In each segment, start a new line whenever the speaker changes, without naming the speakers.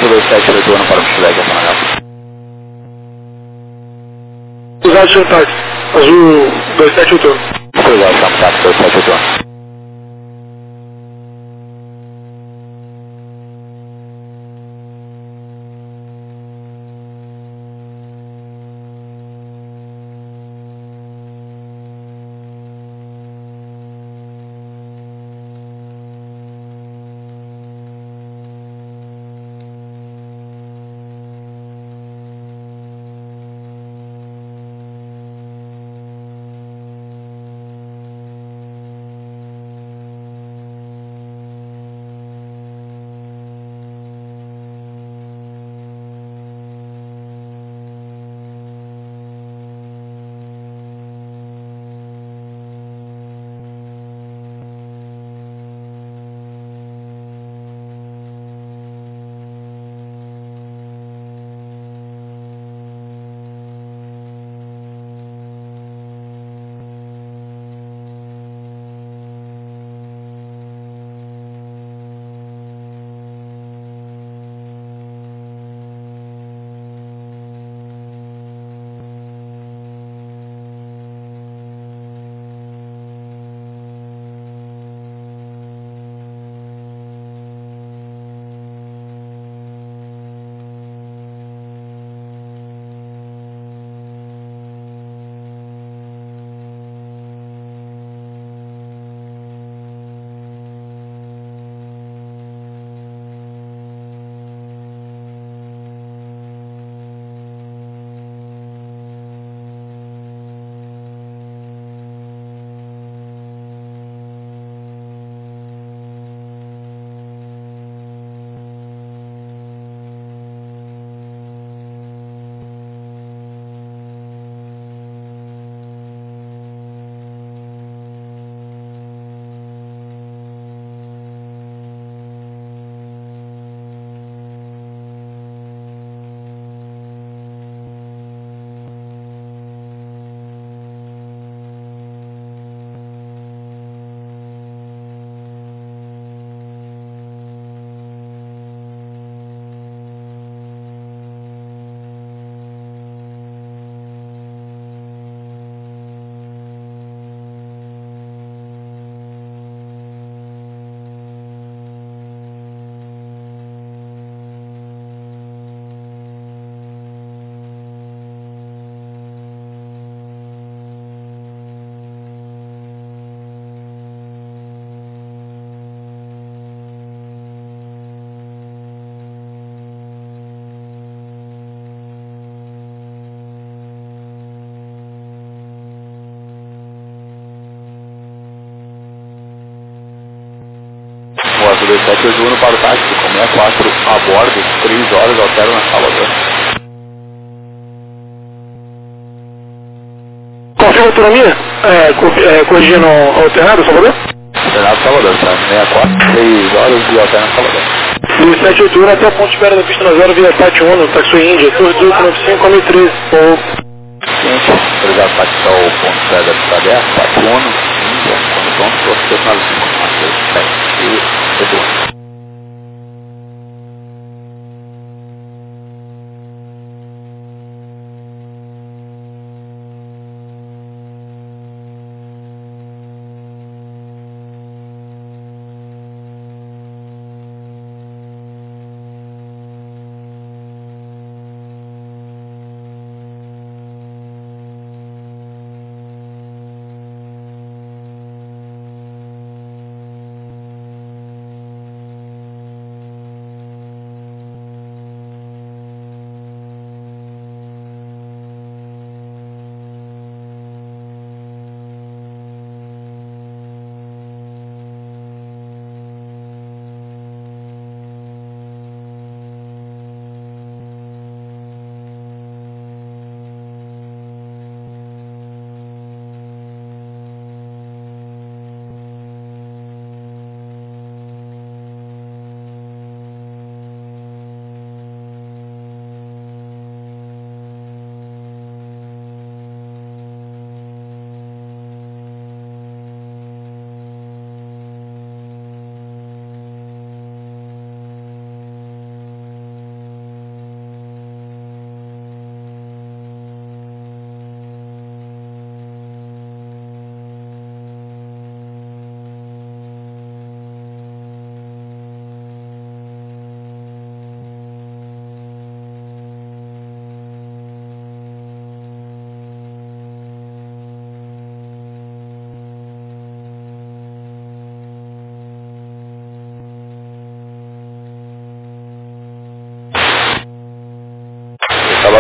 27, retorno para o Flag, Apanagá.
Usado seu táxi. Azul 27 retorno.
Cuidado, chama táxi 27, retorno. O Azul 27, retorno para o táxi, com 64 a bordo, 3 horas, altero na Salvador.
Confirma a autonomia? Corrigindo alternado, Salvador?
Alternado Salvador, tá? 64, 3 horas e altero na Salvador.
27 retorno até a ponte espera da pista na 0 via Táxi 1, Táxi Índia, Torre 1895 a 1013.
Seguinte, obrigado, táxi ao ponto espera da pista 10, Táxi 1, Índia, quando pronto, você finaliza com a e retorno.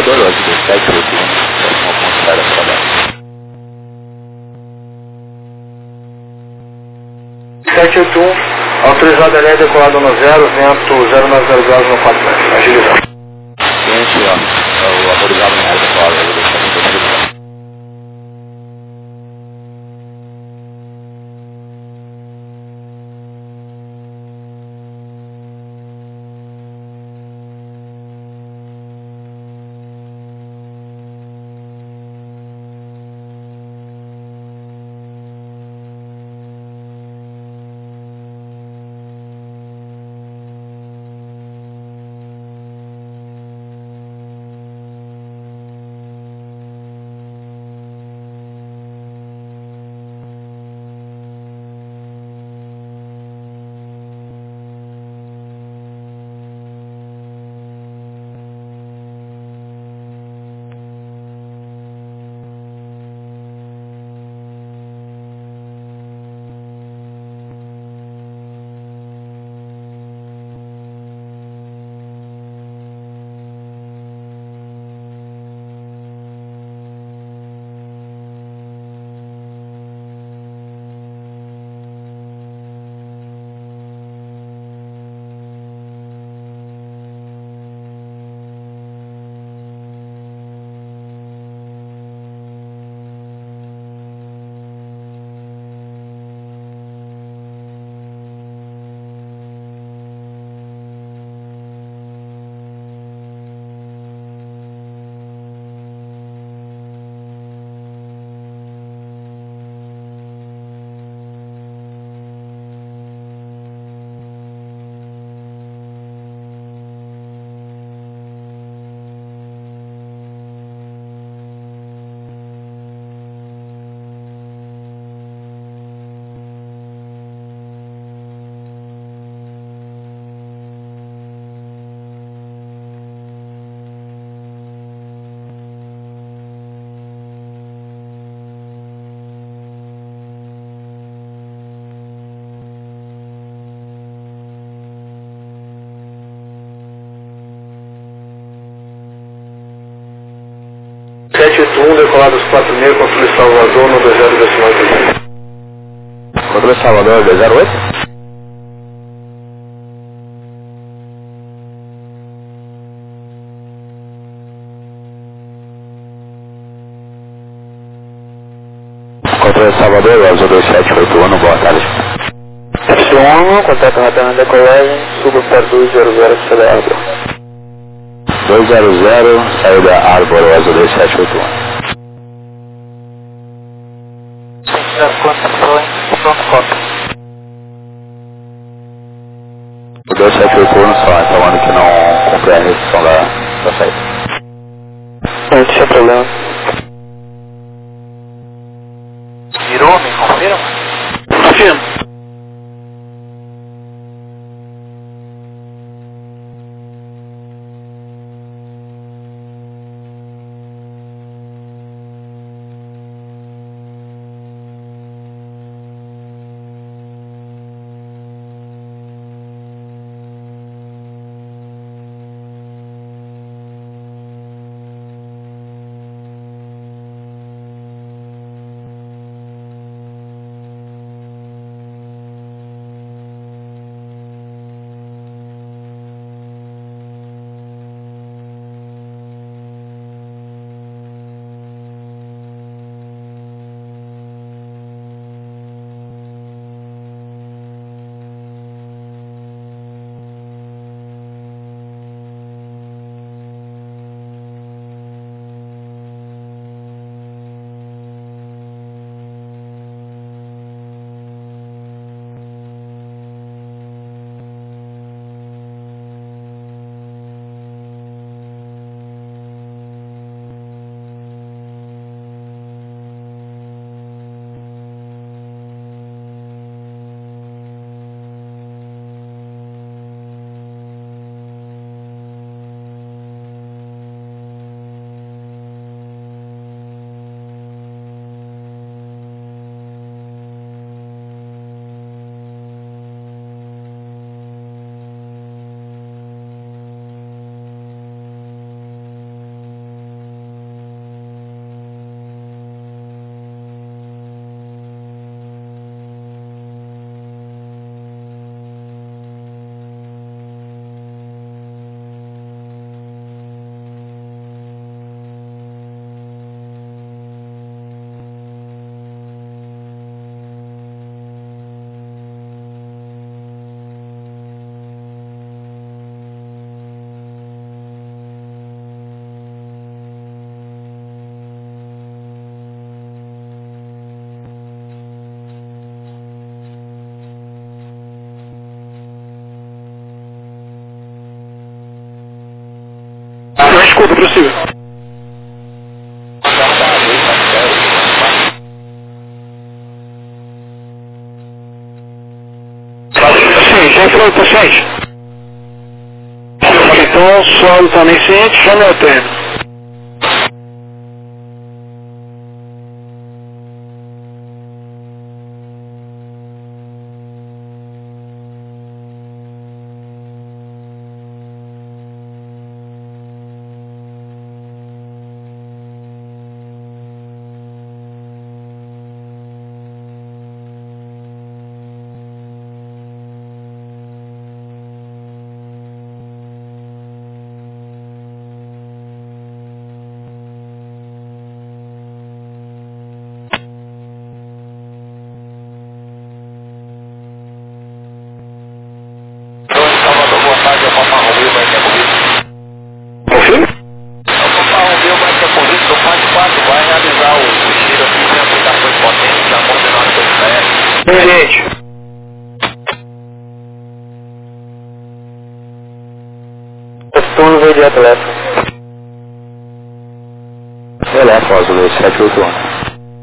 Salvador, hoje do 781, próximo ponto de saída para baixo.
781, autorizado LE decolado no 0, vento 090 graus no 4 metros, agilizado.
Gente, ó, o autorizado em área decolado, eu vou deixar aqui para agilizar.
Decolado os 4,5, controle Salvador no 20,8.
Controle Salvador 208. Controle Salvador, Azul 2781, boa tarde.
Y1, contato radar na decolagem, suba para 200, saída Arbor.
200, saída Arbor, Azul 2781. O 2781 só, então ano que não cumpre a restrição da saída.
Não, sem problema.
Virou, me confirma?
Confirmo. Desculpa, prossiga. Sim, já falou com o paciente. Então, o solo está nem ciente, chama o termo. Gente. Turno veio de atleta.
Eleva, Azul 781.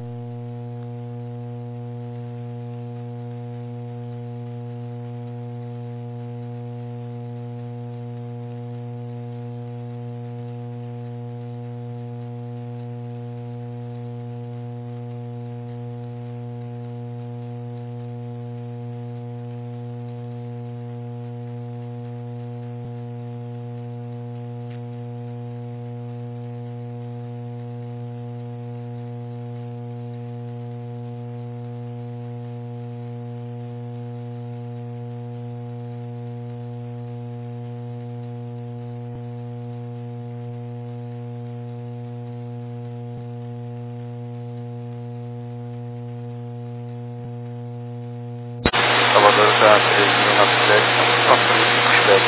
Salvador está 3.907, estamos passando os pushback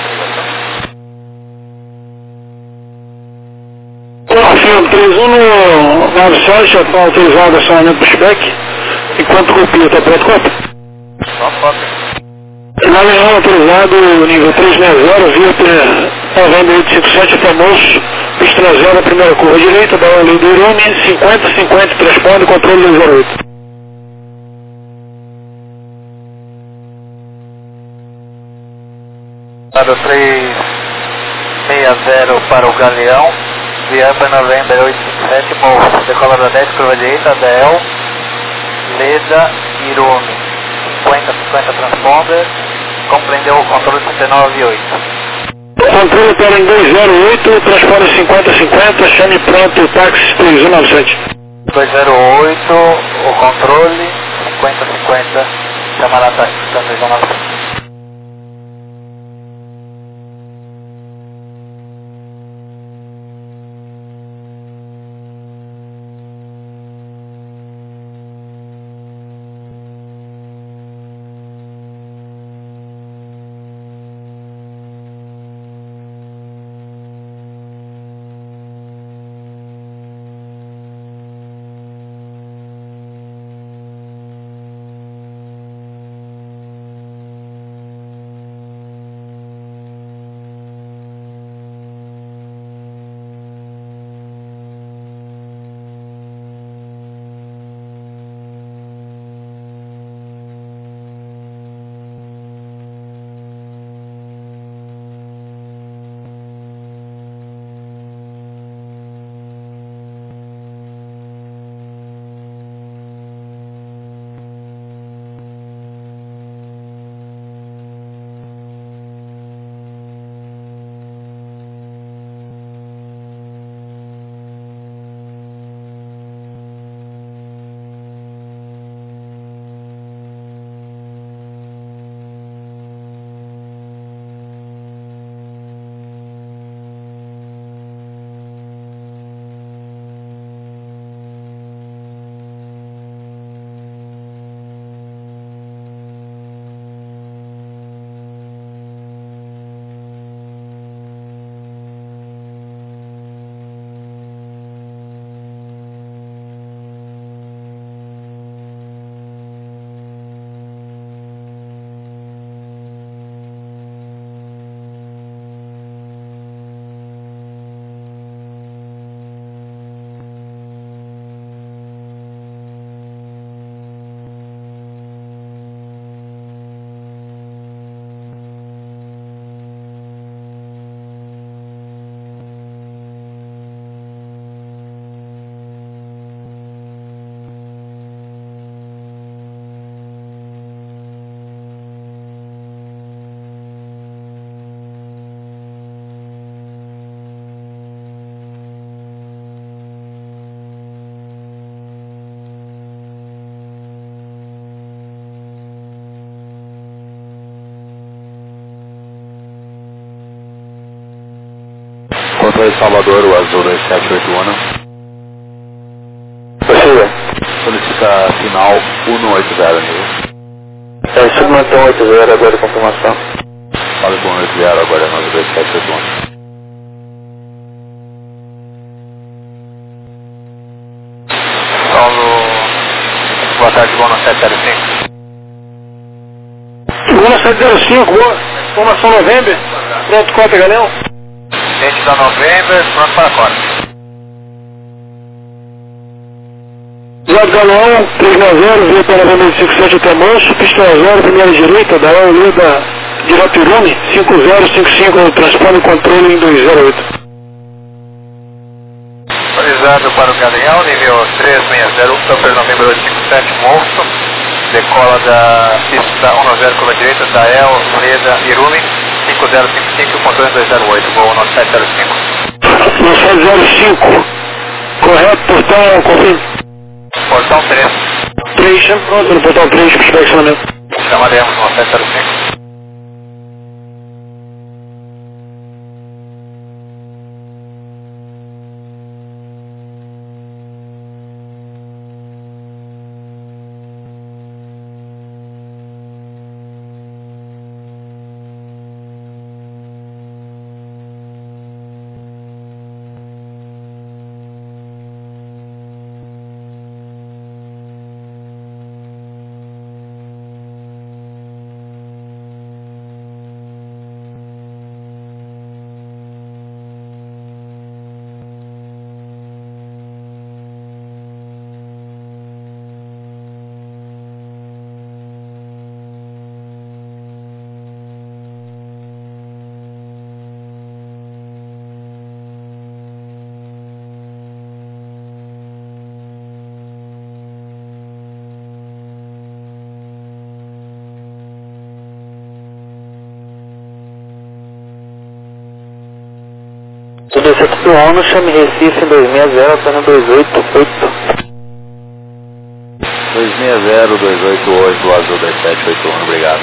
da
Sim, 3197 já está autorizado acionamento pushback, enquanto copia, está pronto, copia?
Só foto.
Navegação autorizado, nível 360, via novembro 857 até moço, pista 0, primeira curva direita, da lei do Irune, 50-50, transponder, controle 08.
Para 360 para o Galeão, via para novembro 857, moço, decolador 10, curva direita, Del, Leda, Irune, 50-50 transponder, compreendeu o controle 398.
Controle para em 208, transponder 50-50, chame pronto, táxi 3197.
208, o controle, 50-50, chama lá táxi 398.
Salvador, o Azul 2781.
Prossiga.
Solicita final 180, nível.
Submantão 80, agora confirmação.
Fala com 180, agora é 2781.
Paulo, boa tarde, bom no 705.
Segunda 705, boa. Informação November. Pronto, cota, Galeão.
Gente da November, pronto para a cota.
Zé Galeão, 390, via para November 57 até Manso, pista 0, primeira direita, da Leda direto Irume, 5055, transpone controle em 208.
Autorizado para o Galeão, nível 360, Super November 857, Monstro. Decola da pista 10 curva direita, da Leda Irume, 5055, controle 208, voo no 705.
No 705, correto, portão, confirme.
Portão 3.
3, pronto, no portão 3, inspecionamento.
Chamaremos no 705.
Tudo recepcionando, chame Recife em 260, apenas 288.
260-288, do Azul 2781, obrigado.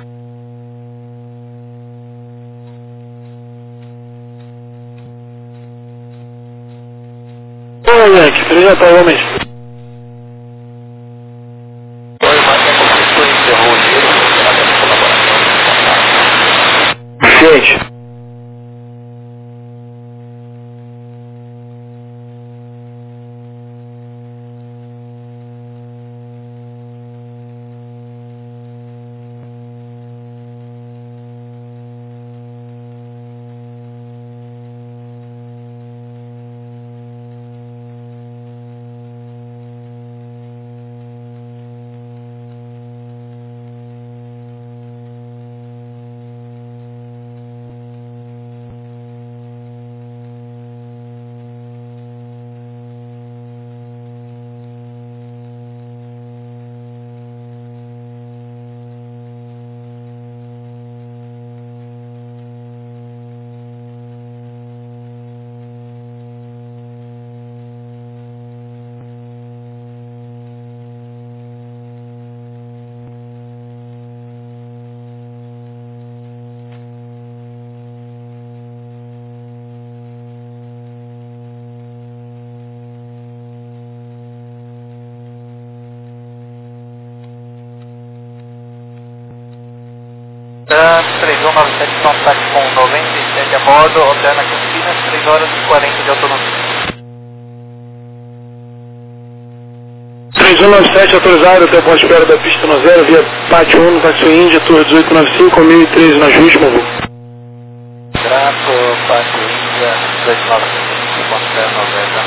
Oi, Yankee, ele já tá, homens.
Oi, mas é como se foi encerrou o giro,
Gente.
Trans 3197, contato com 97 a bordo, hotel na Campinas, 3 horas e 40 de autonomia.
3197 autorizado até a ponte espera da pista no 0, via Pátio 1, Táxi Índia, Torre 1895, 1013 na Jusma, voo.
Grato, Pátio Índia, 295, considera 90,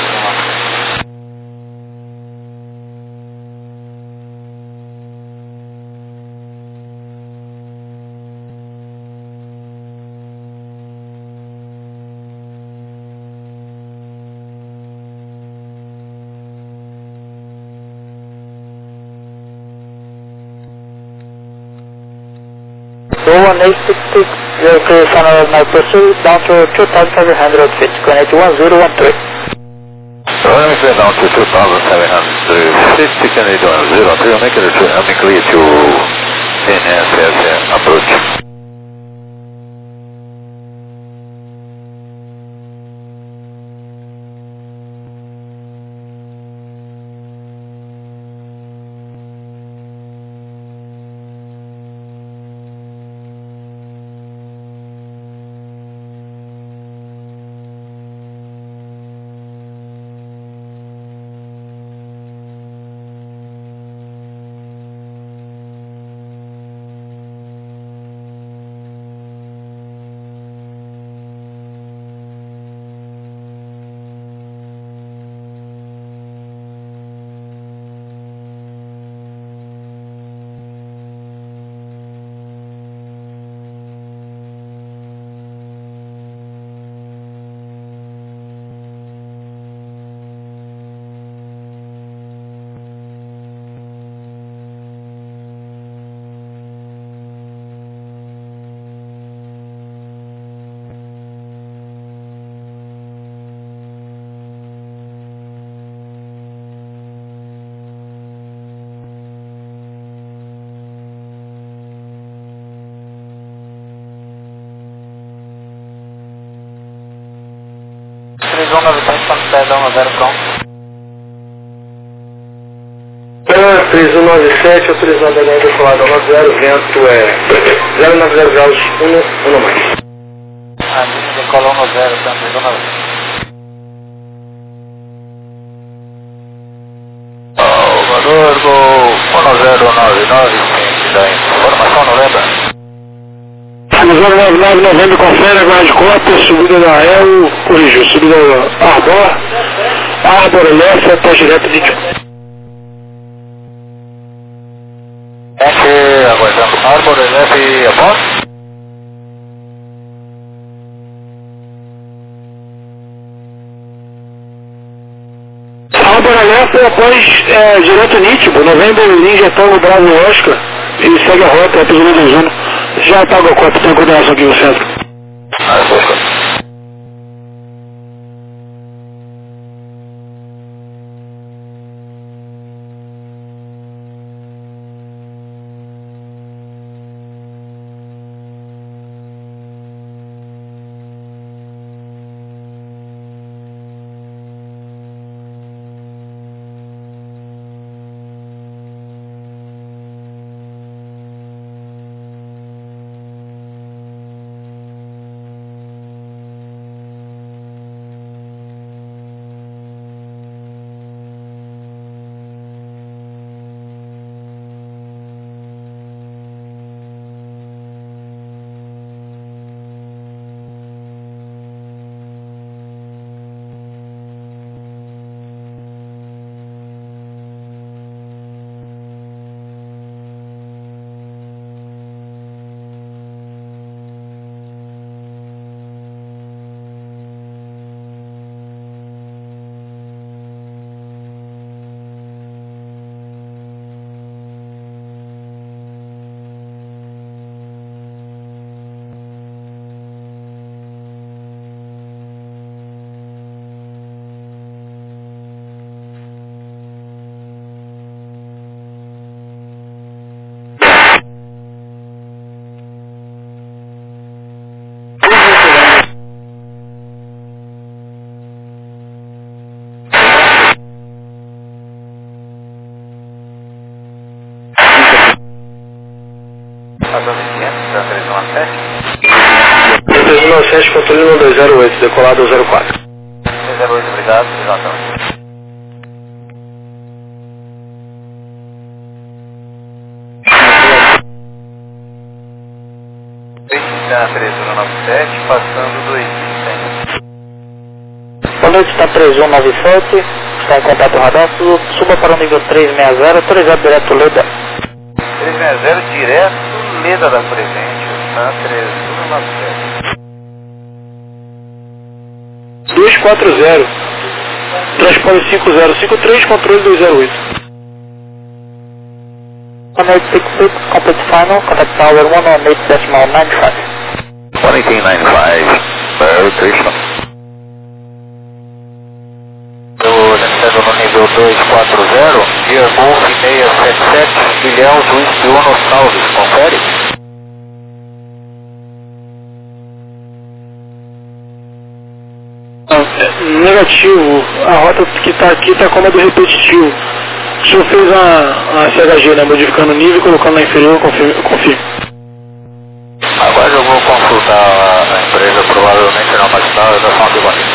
So 1866, your clear final now pursuit down to 2,700 feet, connect 1013.
So let me say down to 2,750, can you do 03, make it clear to NSS approach.
197, quando estiver dando 0 pronto.
3197, autorizando a linha decolada 90, vento é 090 graus, 1 mais.
A linha decola 10, tá? 319.
Salvador, Gol 1099, da informação, não lembra?
099, novembro, confere, aguarde cópia, subida da El, corrigiu, subida Arbor, Lessa, até direto de
Aguardando Arbor, leve a voz.
Arbor, Lessa, após direto Nítibo, novembro, Ninja, Tango, Bravo, Oscar, e segue a rota, apesar da zona. Já apaga a cópia, tem coordenação aqui no centro.
Da 317.
397, controle 208, decolado 04.
308, obrigado, exatamente. Da 3197, passando do Ipsen.
Boa noite, está 3197, está em contato radar, suba para o nível 360, autorizado direto Leda.
360 direto, Leda da Presente, tá? 3197.
240, transpone 5053, controle 208.
Boa noite, 66, complete final, contact power 118.95.
1895, Merry Christmas. Descendo no nível 240, Gear Golf 677, bilhão, Whisky Uno Salves, confere?
Negativo, a rota que está aqui está como a do repetitivo. O senhor fez a CHG, né, modificando o nível e colocando na inferior, confirme.
Agora eu vou consultar a empresa, provavelmente não, mas não, eu já falo que vai.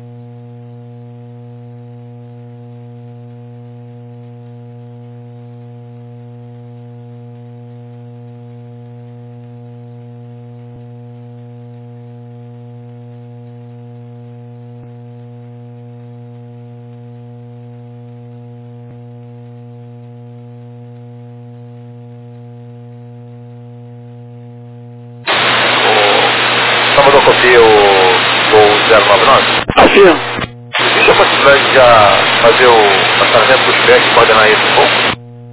Só mandou copiar o 099?
Afirmo.
Existe a possibilidade de já fazer o passamento do cheque e coordenar isso um pouco?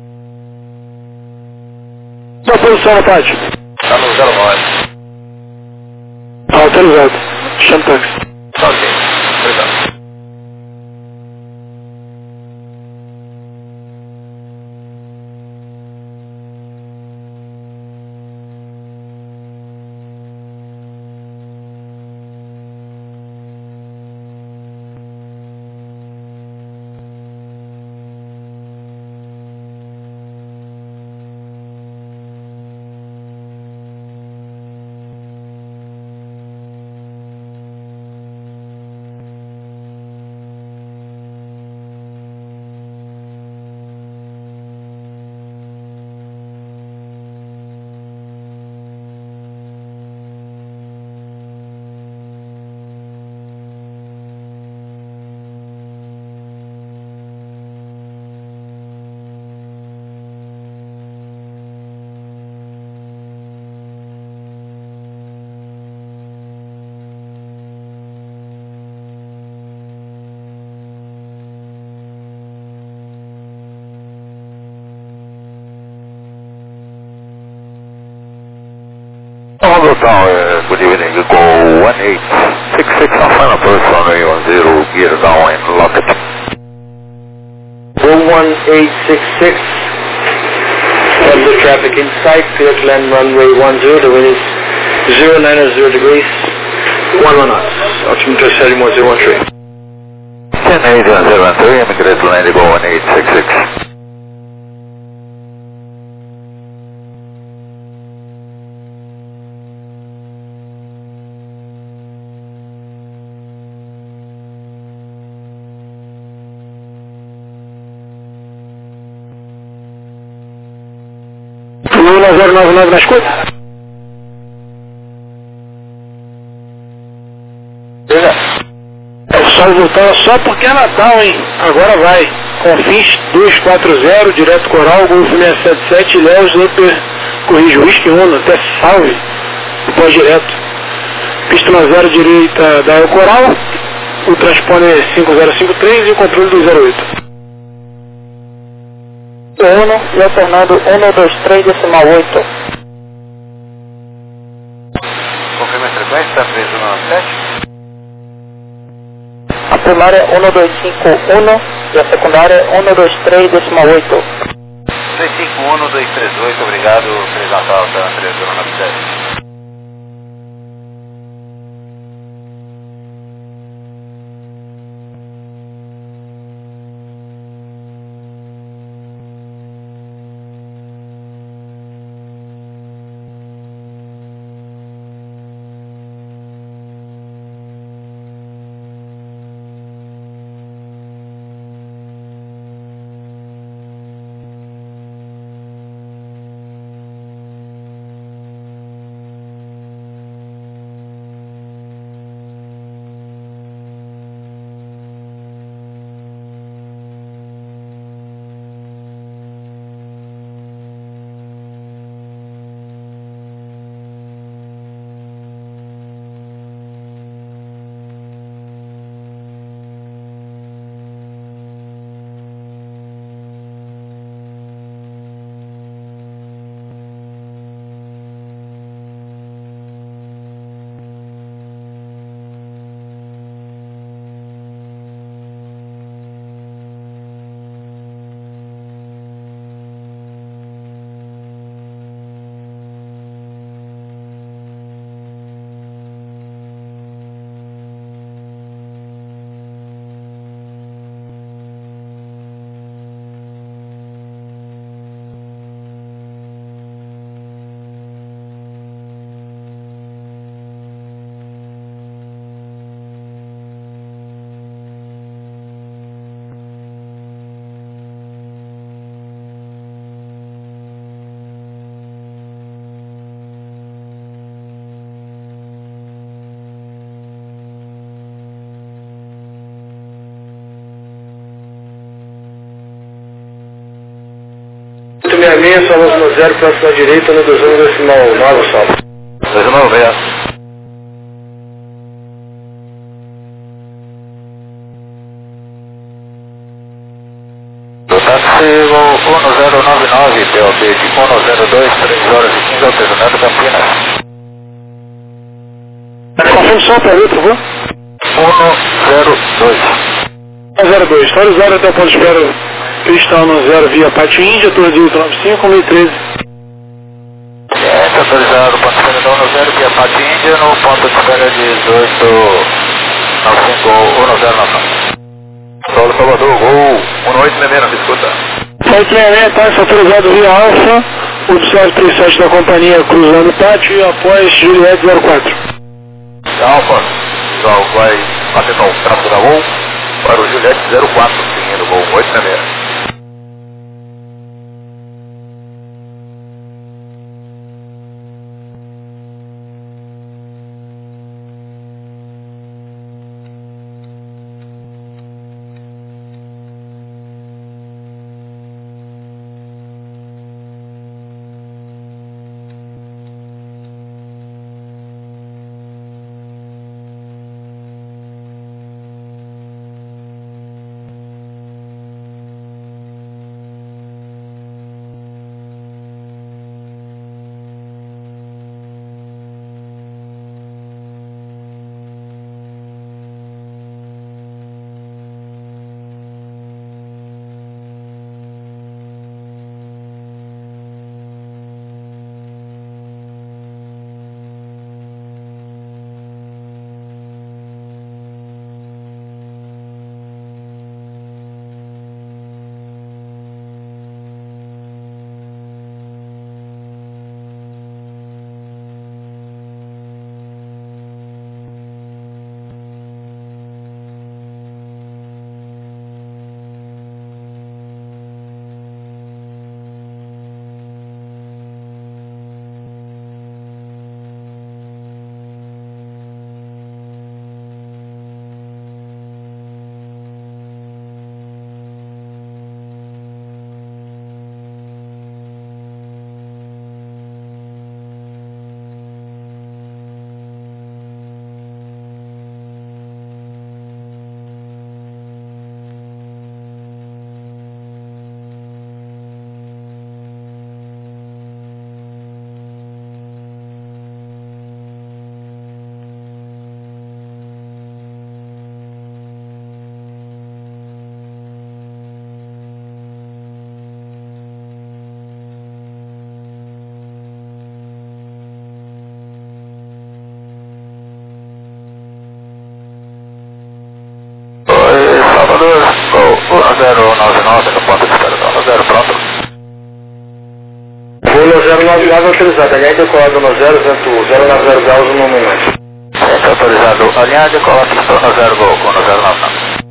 Sua posição na parte.
Está no 09.
Autorizado. Chama táxi.
Tá ok. Obrigado. Tower, good evening, go 1866 on final approach runway 10, gear down and lock it.
Go 1866, have the traffic in sight, clear to land runway 10, the wind is 090 degrees, 11 knots, altimeter 71013.
Canadian 013, immigrant landing go 1866.
Lula 099 na escuta. O sol voltando só porque é Natal, hein? Agora vai. Confins 240, direto Coral, Golfo 677, Léo Zupper, corrige Whisky 1, até Salve, depois direto. Pista na 0 direita da El Coral, o transponder 5053 e o controle do 08.
1, retornando 123 decimal 8.
Confirma a frequência, 3197.
A primária é 1251 e a secundária é 123 decimal 8.
251, 238, obrigado, 3 Natal, tá? 3097.
Só no 0, próximo à direita, no 21 decimal 9, salve.
290. Táxi 1099, PLB de 102, 3 horas e 15, artesanato Campinas.
Confirme só para mim, por favor.
102.
102, está usado até o ponto de espera Cristão no 0 via Pátio Índia, Torre de 895, 1013.
Está autorizado, ponto de espera no 0 via Pátio Índia, no ponto de espera 1895 Solo Salvador, gol 1866, não escuta.
866, táxi autorizado via Alfa, o 737 da companhia cruzando o pátio e após Juliette 04.
Alfa, pessoal, vai atenção, tráfego da gol para o Juliette 04, seguindo gol 866.
1099 no ponto de espera, 10 pronto.
Voo 099 autorizado, alinhar decolado no 090 graus no momento.
Autorizado, alinhar decolado no 0 Gol com no 099.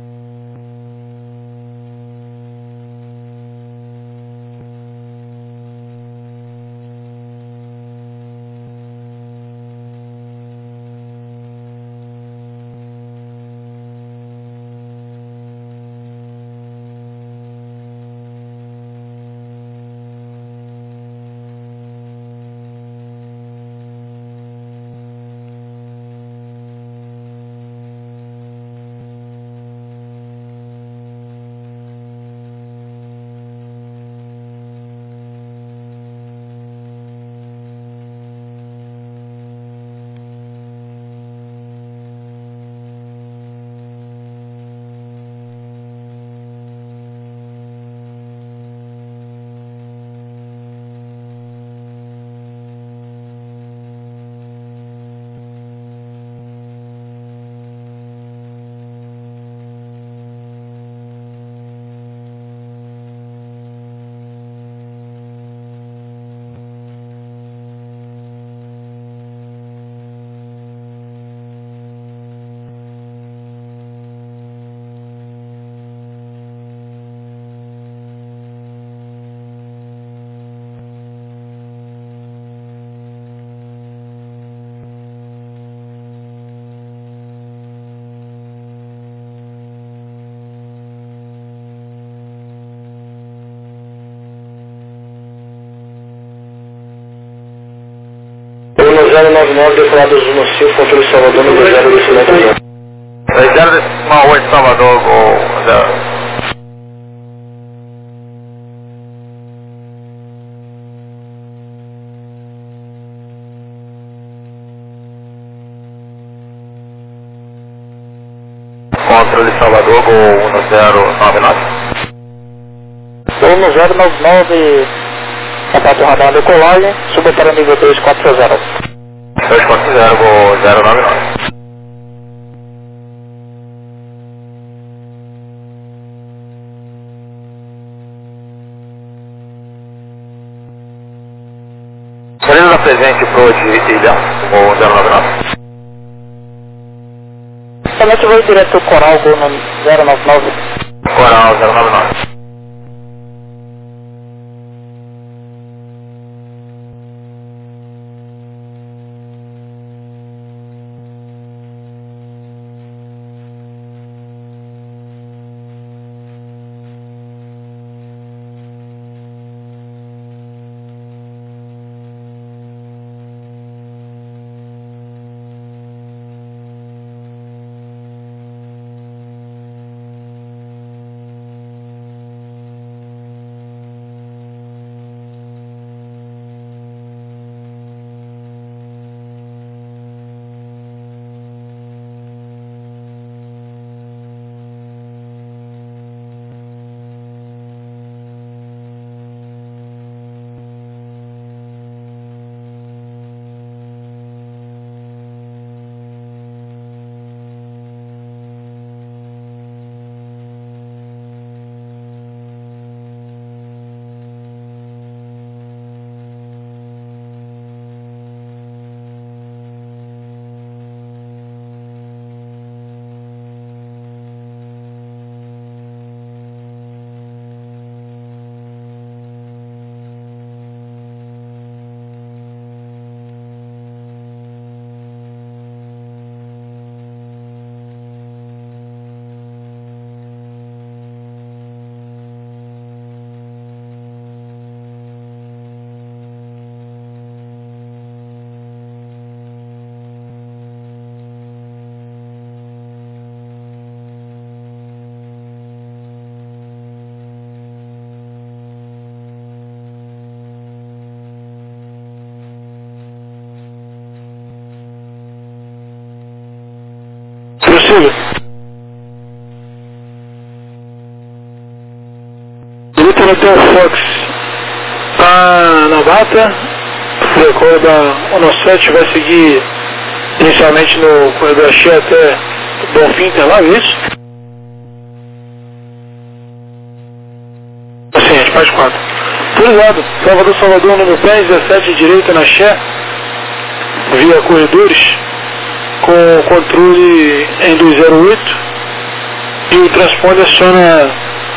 Voo 099 decolado no Cio, controle Salvador no 0 descimento
0,8 Salvador, Gol 0. Controle Salvador, Gol 1099.
Voo 099, contato radar decolagem, suba para nível 240.
240, Gol 099. Salindo da presente pro de Ilha, Gol 099.
Somente voo direto Coral, Gol 099.
Coral 099.
Prossiga. Grupo Hotel Fox está na data. O corredor da 17 vai seguir inicialmente no corredor X até Bonfim Interlagos, isso? faz 4. Autorizado. Salvador, número 10, 17, direita na Xé, via corredores, com controle em 208, e o transponder aciona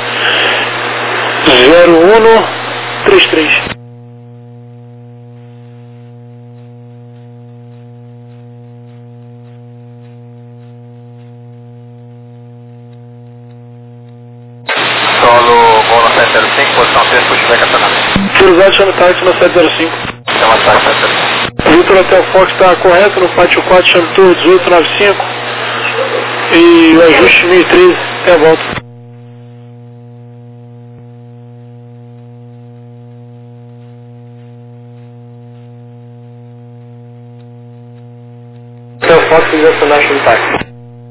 0133.
Solo Gol no 705, posição 3, pushback acionamento.
Autorizado, chame target no 705.
Chama target 705.
Vitor Hotel Fox está correto no pátio 4, chame tour 1895. E o ajuste 1013, até a volta. Hotel Fox, direcionar chame táxi.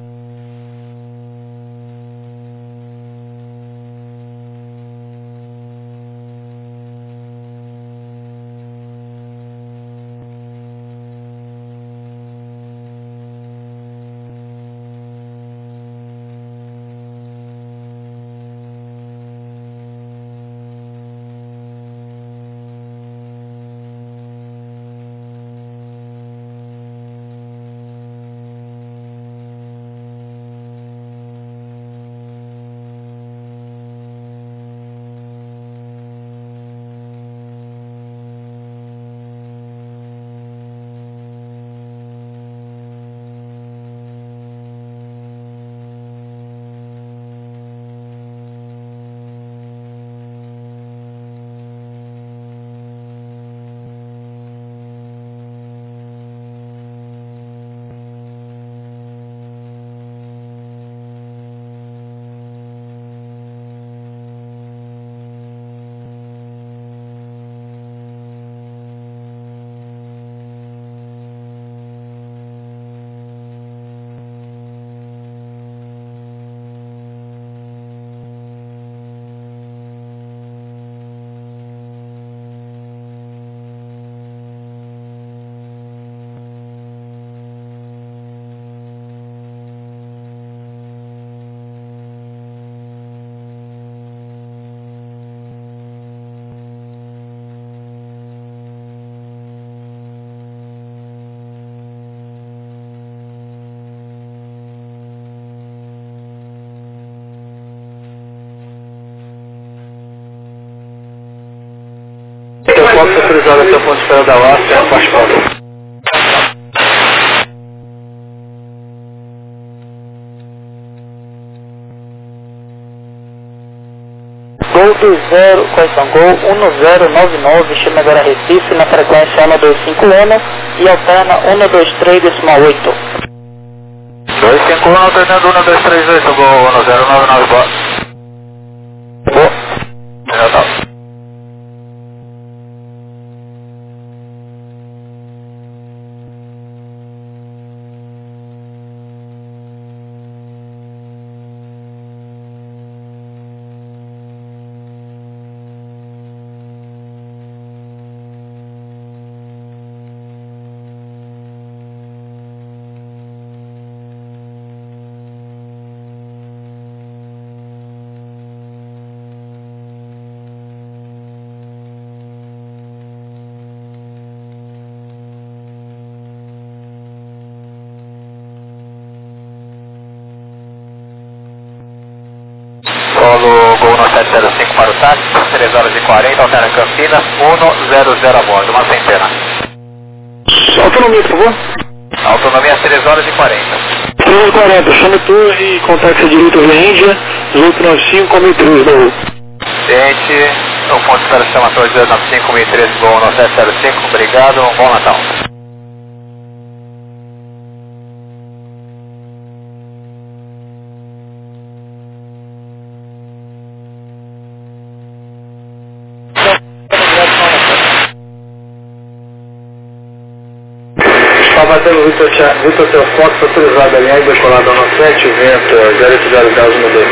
Hotel Fox, autorizado até o ponto de espera da UAS, é a parte 4.
Gol 1099, chama agora Recife na frequência 125 e alterna 123,8.
251, alternando 1238, Gol 1099, boa.
Boa.
Já tá. Solo Gol no 705 para o táxi, 3 horas e 40, altera Campinas, 100 a bordo, uma centena.
Autonomia, por favor.
Autonomia 3 horas e 40.
3 e 40, chame tour e contacte a direita via Índia, 1895, com 1013, da rua.
Ciente, o ponto de espera chama torre 295, 1013, Gol no 705, obrigado, bom Natal.
Está batendo Vitor Hotel Fox, autorizado, aliás, decolado no 7, vento 080 10 12.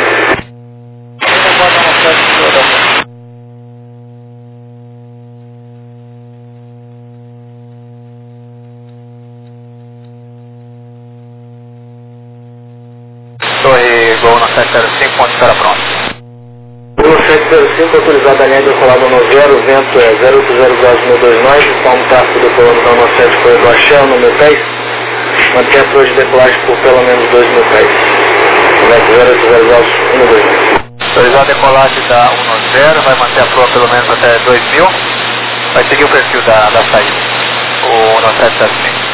Torre Gol no 705, ponto de espera pronto.
Gol 705. 1705, autorizado a linha decolada no 0, vento é 080 graus 129, informa o tráfego decolando da 17 corredor Axé, no meu pés, mantém a torre de decolagem por pelo menos 2 mil pés. Vento 080 graus 129.
Autorizado a decolagem da 10, vai manter a proa pelo menos até 2000, vai seguir o perfil da saída, o 1705.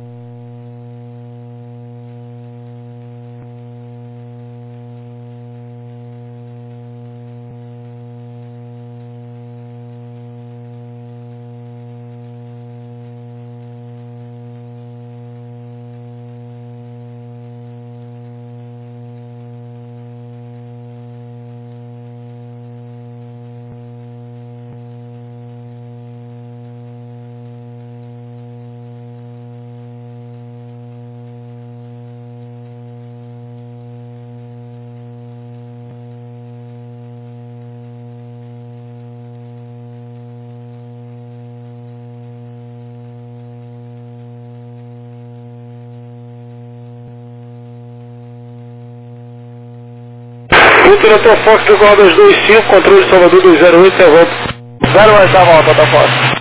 Vitor até Fox, igual 225, controle Salvador 208, é volta.
08 a volta, até Fox.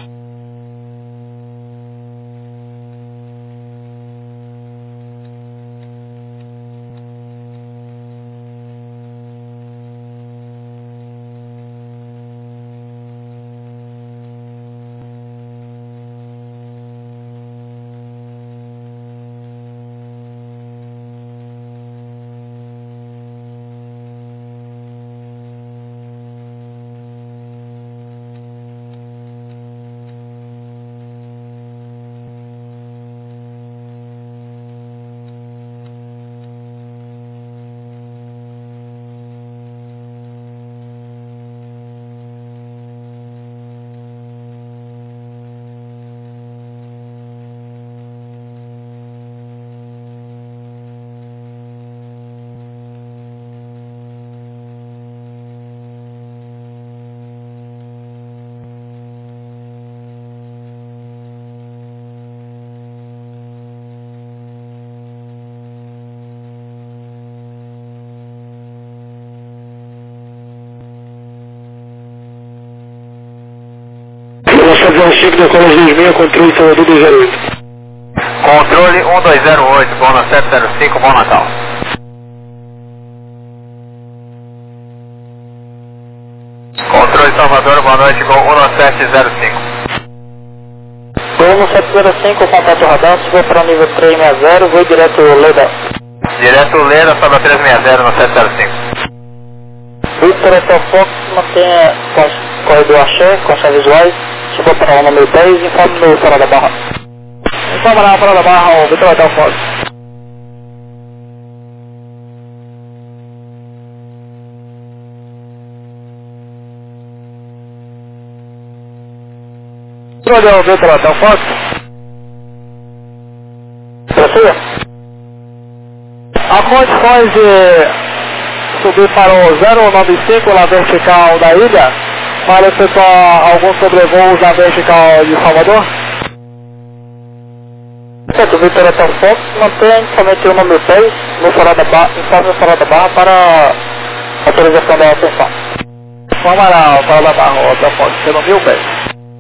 Vamos fazer um chip da Colas 26, controle Salvador 208.
Controle 1208, bom na 705, bom Natal. Controle Salvador, boa noite, gol 1705.
Gol 1705, contato radar, subiu para o nível 360, vou direto Leda.
Direto Leda, sobe a 360 no 705.
Victor Hotel Fox, mantenha corredor Axé, com as visuais, subiu para o número 10, informe no Fora da Barra.
Informa na Fora da Barra, o Victor Hotel Fox.
Controle Victor Hotel Fox.
Prossiga.
A condições de subir para o 095 na vertical da ilha, para efetuar alguns sobrevoos na vertical de Salvador?
Certo, Victor Hotel Fox, mantenha somente o número 10 no Fora da Barra, informe no Fora da Barra para autorização da atenção.
Vamos lá, Fora da Barra, Hotel Fox, você não viu, bem?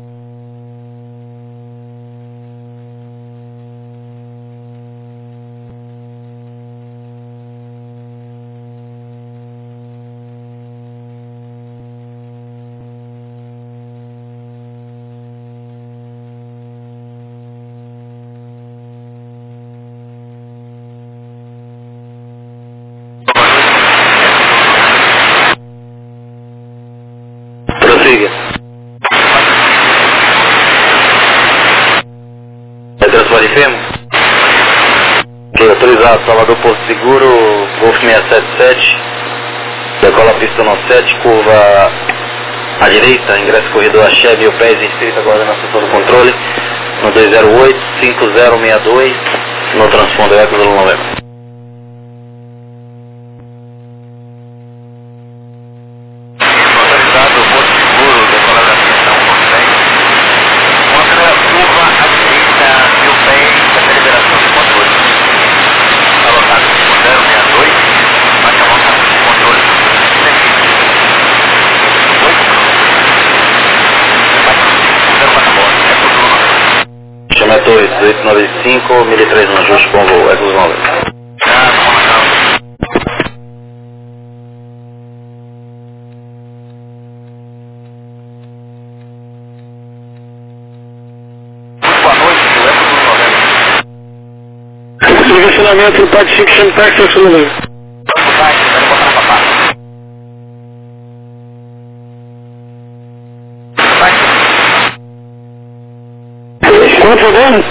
Prossiga. É transporte fêmea? Ok, autorizado. Salvador Porto Seguro, Golf 677. Decola pista 7, curva à direita, ingresso corredor Axé, 1000 pés, inscrito agora na seção do controle. No 208, 5062, no transponder Eco do Novembro. 2, 1895, 1003 no ajuste, bom voo, Ecos 9.
Direcionamento Parque 5, chame táxi, Ecos 9. Quanto é dano?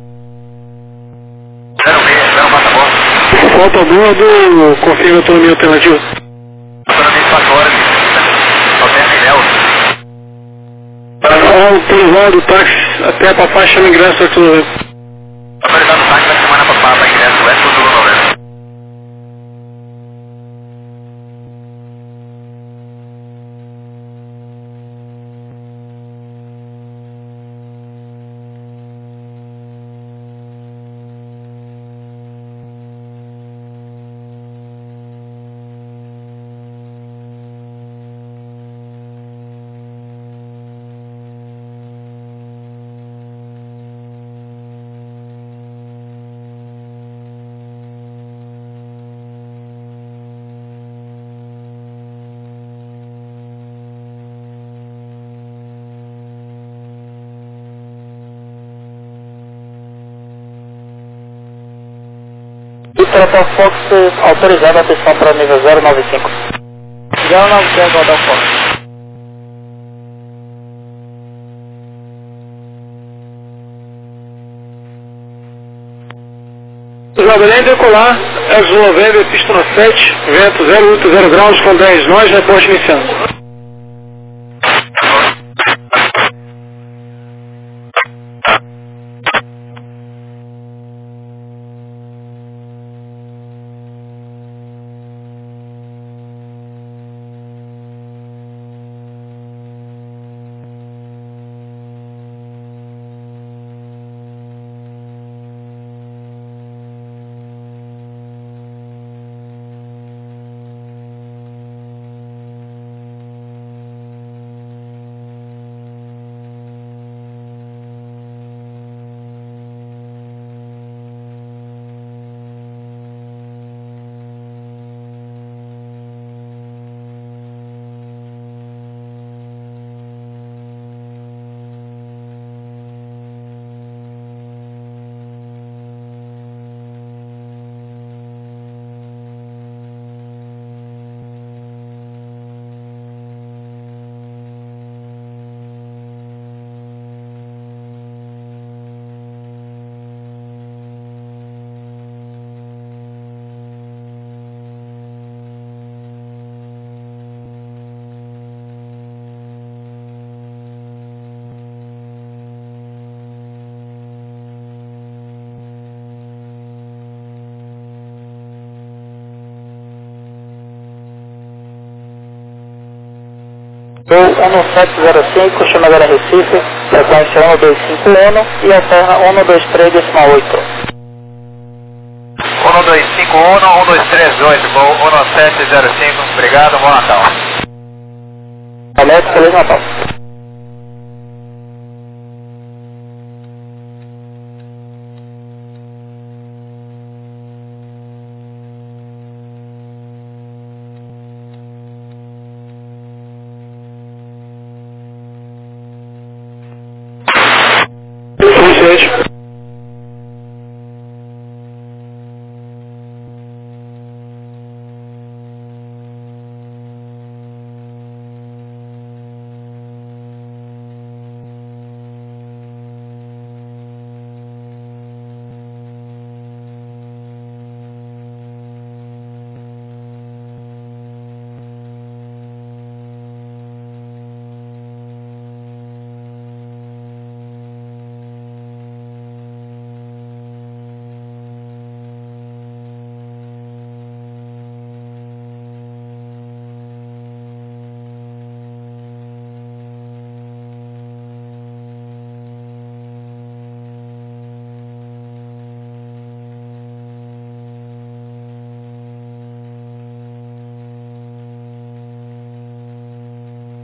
06, 0 passa-bordo.
Falta a bordo, confirma a autonomia alternativa.
Autonomia 4 horas, só tem anel.
Autorizado o táxi até a Papá, chama ingresso, Ecos 9.
Autorizado o táxi da semana passada, ingresso, Ecos 9.
Hotel Fox autorizado, atenção para nível 095. 095, Hotel Fox.
Javelin decolar, Ecos November, pista no 7, vento 080 graus com 10 nós, reporte iniciando.
Voo 1705, chamada Recife, frequência 1251 e alterna 123,8.
1251, 1238, voo 1705, obrigado, bom Natal.
Alerta, Feliz Natal.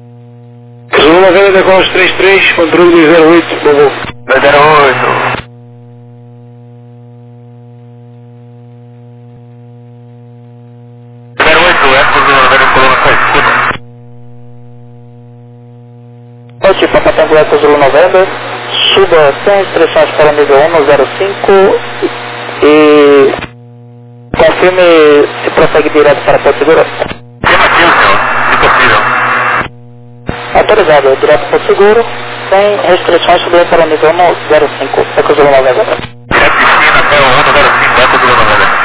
Novembro decola 33, controle 208, bom voo.
208.
Noite, Papa Tango Eco Zulu November, suba sem restrições para nível 105 e confirme se prossegue direto para Porto Seguro.
Afirmativo, senhor, se possível.
Autorizado, direto para Porto Seguro, sem restrições, subindo para nível 105, Eco Zulu November.
Reta Cristina até o 105, Eco Zulu November.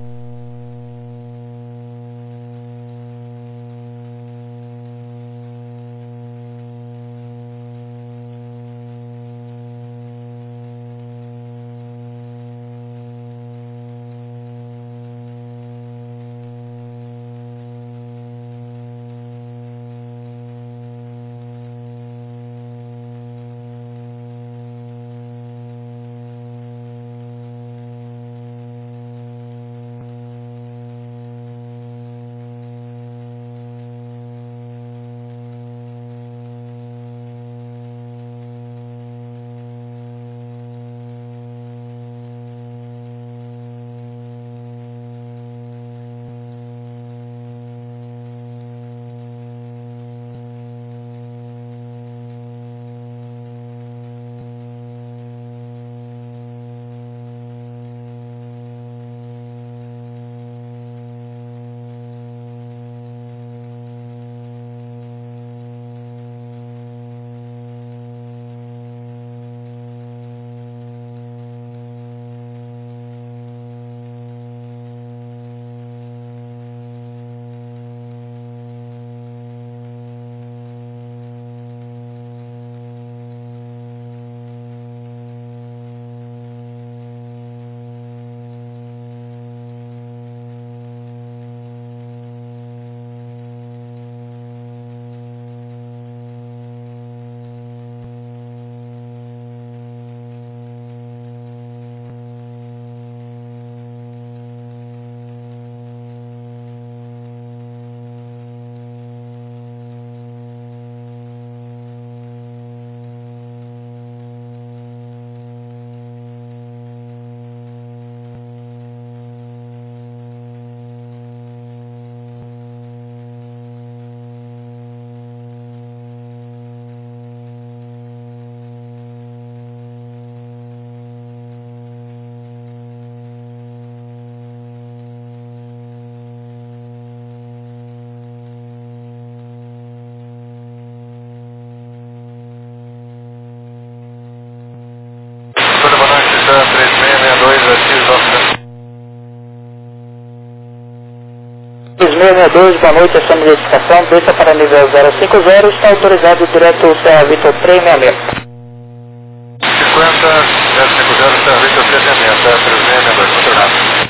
Pista 3662, ativo, off.
3662, boa noite, essa identificação, desça para nível 050, está autorizado direto Serra Vitor 366.
50, 050, Serra Vitor 366, 3662, controlado.